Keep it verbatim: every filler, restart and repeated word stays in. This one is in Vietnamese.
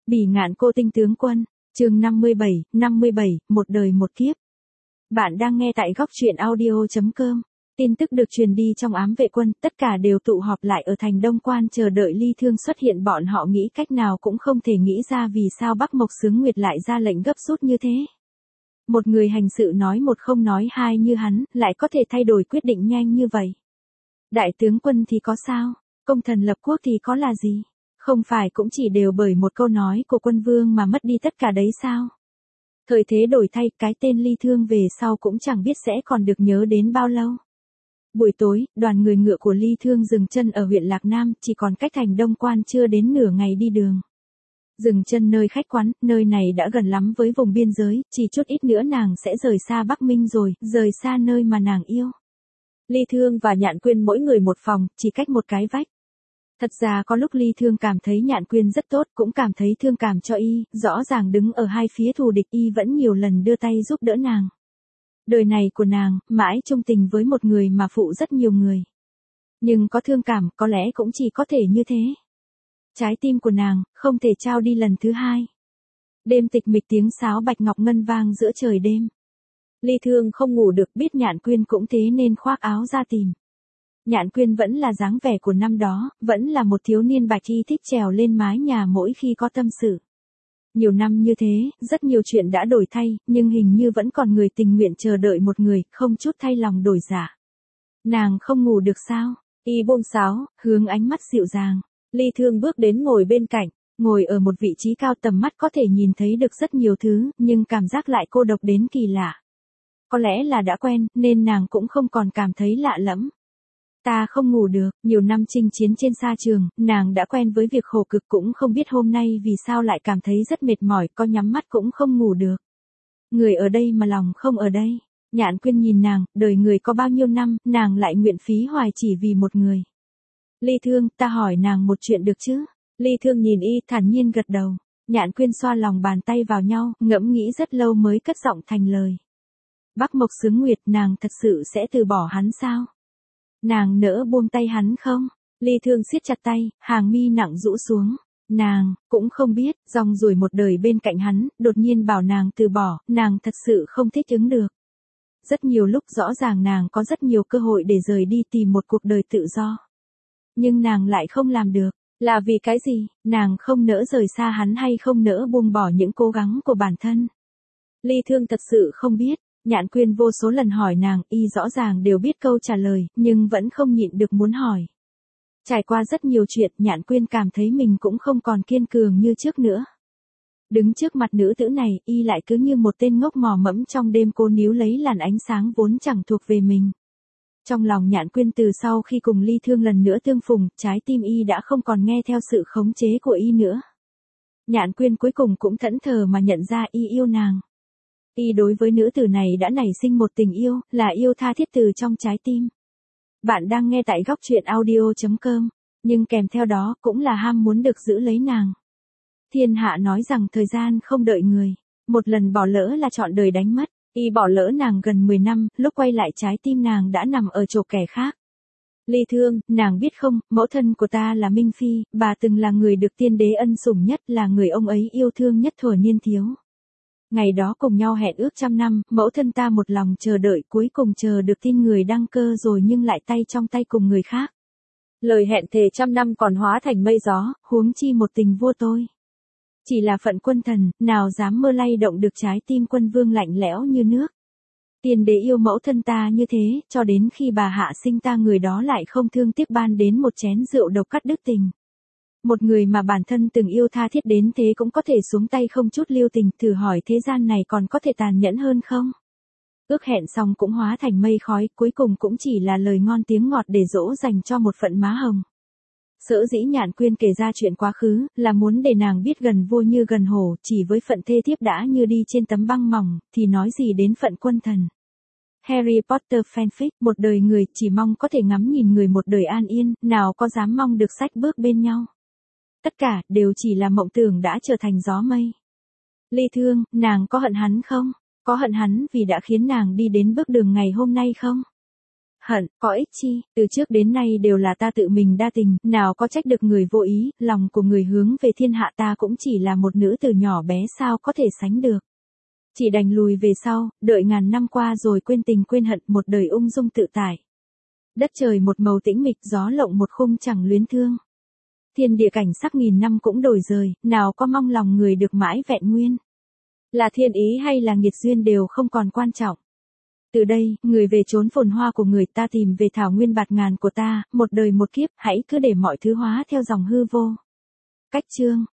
Bỉ ngạn cô tinh tướng quân, chương năm mươi bảy, năm mươi bảy, một đời một kiếp. Bạn đang nghe tại góc truyện audio chấm com. Tin tức được truyền đi trong ám vệ quân, tất cả đều tụ họp lại ở thành Đông Quan chờ đợi Ly Thương xuất hiện. Bọn họ nghĩ cách nào cũng không thể nghĩ ra vì sao Bắc Mộc Xướng Nguyệt lại ra lệnh gấp rút như thế. Một người hành sự nói một không nói hai như hắn, lại có thể thay đổi quyết định nhanh như vậy. Đại tướng quân thì có sao? Công thần lập quốc thì có là gì? Không phải cũng chỉ đều bởi một câu nói của quân vương mà mất đi tất cả đấy sao? Thời thế đổi thay, cái tên Ly Thương về sau cũng chẳng biết sẽ còn được nhớ đến bao lâu. Buổi tối, đoàn người ngựa của Ly Thương dừng chân ở huyện Lạc Nam, chỉ còn cách thành Đông Quan chưa đến nửa ngày đi đường. Dừng chân nơi khách quán, nơi này đã gần lắm với vùng biên giới, chỉ chút ít nữa nàng sẽ rời xa Bắc Minh rồi, rời xa nơi mà nàng yêu. Ly Thương và Nhạn Quyên mỗi người một phòng, chỉ cách một cái vách. Thật ra có lúc Ly Thương cảm thấy Nhạn Quyên rất tốt, cũng cảm thấy thương cảm cho y, rõ ràng đứng ở hai phía thù địch y vẫn nhiều lần đưa tay giúp đỡ nàng. Đời này của nàng, mãi chung tình với một người mà phụ rất nhiều người. Nhưng có thương cảm, có lẽ cũng chỉ có thể như thế. Trái tim của nàng, không thể trao đi lần thứ hai. Đêm tịch mịch tiếng sáo bạch ngọc ngân vang giữa trời đêm. Ly Thương không ngủ được, biết Nhạn Quyên cũng thế nên khoác áo ra tìm. Nhạn Quyên vẫn là dáng vẻ của năm đó, vẫn là một thiếu niên bạch y thích trèo lên mái nhà mỗi khi có tâm sự. Nhiều năm như thế, rất nhiều chuyện đã đổi thay, nhưng hình như vẫn còn người tình nguyện chờ đợi một người, không chút thay lòng đổi dạ. Nàng không ngủ được sao? Y buông sáo, hướng ánh mắt dịu dàng. Ly Thương bước đến ngồi bên cạnh, ngồi ở một vị trí cao, tầm mắt có thể nhìn thấy được rất nhiều thứ, nhưng cảm giác lại cô độc đến kỳ lạ. Có lẽ là đã quen, nên nàng cũng không còn cảm thấy lạ lẫm. Ta không ngủ được, nhiều năm chinh chiến trên sa trường, nàng đã quen với việc khổ cực, cũng không biết hôm nay vì sao lại cảm thấy rất mệt mỏi, có nhắm mắt cũng không ngủ được. Người ở đây mà lòng không ở đây. Nhạn Quyên nhìn nàng, đời người có bao nhiêu năm, nàng lại nguyện phí hoài chỉ vì một người. Ly Thương, ta hỏi nàng một chuyện được chứ? Ly Thương nhìn y, thản nhiên gật đầu. Nhạn Quyên xoa lòng bàn tay vào nhau, ngẫm nghĩ rất lâu mới cất giọng thành lời. Bắc Mộc Xướng Nguyệt, nàng thật sự sẽ từ bỏ hắn sao? Nàng nỡ buông tay hắn không? Ly Thương siết chặt tay, hàng mi nặng rũ xuống. Nàng, cũng không biết, dòng ruổi một đời bên cạnh hắn, đột nhiên bảo nàng từ bỏ, nàng thật sự không thích ứng được. Rất nhiều lúc rõ ràng nàng có rất nhiều cơ hội để rời đi tìm một cuộc đời tự do. Nhưng nàng lại không làm được. Là vì cái gì? Nàng không nỡ rời xa hắn hay không nỡ buông bỏ những cố gắng của bản thân? Ly Thương thật sự không biết. Nhạn Quyên vô số lần hỏi nàng, y rõ ràng đều biết câu trả lời, nhưng vẫn không nhịn được muốn hỏi. Trải qua rất nhiều chuyện, Nhạn Quyên cảm thấy mình cũng không còn kiên cường như trước nữa. Đứng trước mặt nữ tử này, y lại cứ như một tên ngốc mò mẫm trong đêm cô níu lấy làn ánh sáng vốn chẳng thuộc về mình. Trong lòng Nhạn Quyên từ sau khi cùng Ly Thương lần nữa tương phùng, trái tim y đã không còn nghe theo sự khống chế của y nữa. Nhạn Quyên cuối cùng cũng thẫn thờ mà nhận ra y yêu nàng. Y đối với nữ tử này đã nảy sinh một tình yêu, là yêu tha thiết từ trong trái tim. Bạn đang nghe tại góc truyện audio chấm com, nhưng kèm theo đó cũng là ham muốn được giữ lấy nàng. Thiên hạ nói rằng thời gian không đợi người, một lần bỏ lỡ là trọn đời đánh mất. Y bỏ lỡ nàng gần mười năm, lúc quay lại trái tim nàng đã nằm ở chỗ kẻ khác. Ly Thương, nàng biết không, mẫu thân của ta là Minh Phi, bà từng là người được tiên đế ân sủng nhất, là người ông ấy yêu thương nhất thuở niên thiếu. Ngày đó cùng nhau hẹn ước trăm năm, mẫu thân ta một lòng chờ đợi, cuối cùng chờ được tin người đăng cơ rồi nhưng lại tay trong tay cùng người khác. Lời hẹn thề trăm năm còn hóa thành mây gió, huống chi một tình vua tôi. Chỉ là phận quân thần, nào dám mơ lay động được trái tim quân vương lạnh lẽo như nước. Tiên đế yêu mẫu thân ta như thế, cho đến khi bà hạ sinh ta, người đó lại không thương tiếc ban đến một chén rượu độc cắt đứt tình. Một người mà bản thân từng yêu tha thiết đến thế cũng có thể xuống tay không chút lưu tình, thử hỏi thế gian này còn có thể tàn nhẫn hơn không? Ước hẹn xong cũng hóa thành mây khói, cuối cùng cũng chỉ là lời ngon tiếng ngọt để dỗ dành cho một phận má hồng. Sở dĩ Nhạn Quyên kể ra chuyện quá khứ, là muốn để nàng biết gần vua như gần hổ, chỉ với phận thê thiếp đã như đi trên tấm băng mỏng, thì nói gì đến phận quân thần. Harry Potter fanfic, một đời người chỉ mong có thể ngắm nhìn người một đời an yên, nào có dám mong được sách bước bên nhau. Tất cả, đều chỉ là mộng tưởng đã trở thành gió mây. Ly Thương, nàng có hận hắn không? Có hận hắn vì đã khiến nàng đi đến bước đường ngày hôm nay không? hận, có ích chi, từ trước đến nay đều là ta tự mình đa tình, nào có trách được người vô ý, lòng của người hướng về thiên hạ ta cũng chỉ là một nữ tử nhỏ bé sao có thể sánh được. Chỉ đành lùi về sau, đợi ngàn năm qua rồi quên tình quên hận, một đời ung dung tự tại. Đất trời một màu tĩnh mịch, gió lộng một khung chẳng luyến thương. Thiên địa cảnh sắc nghìn năm cũng đổi rời, nào có mong lòng người được mãi vẹn nguyên. Là thiên ý hay là nghiệt duyên đều không còn quan trọng. Từ đây, người về chốn phồn hoa của người, ta tìm về thảo nguyên bạt ngàn của ta, một đời một kiếp, hãy cứ để mọi thứ hóa theo dòng hư vô. Cách chương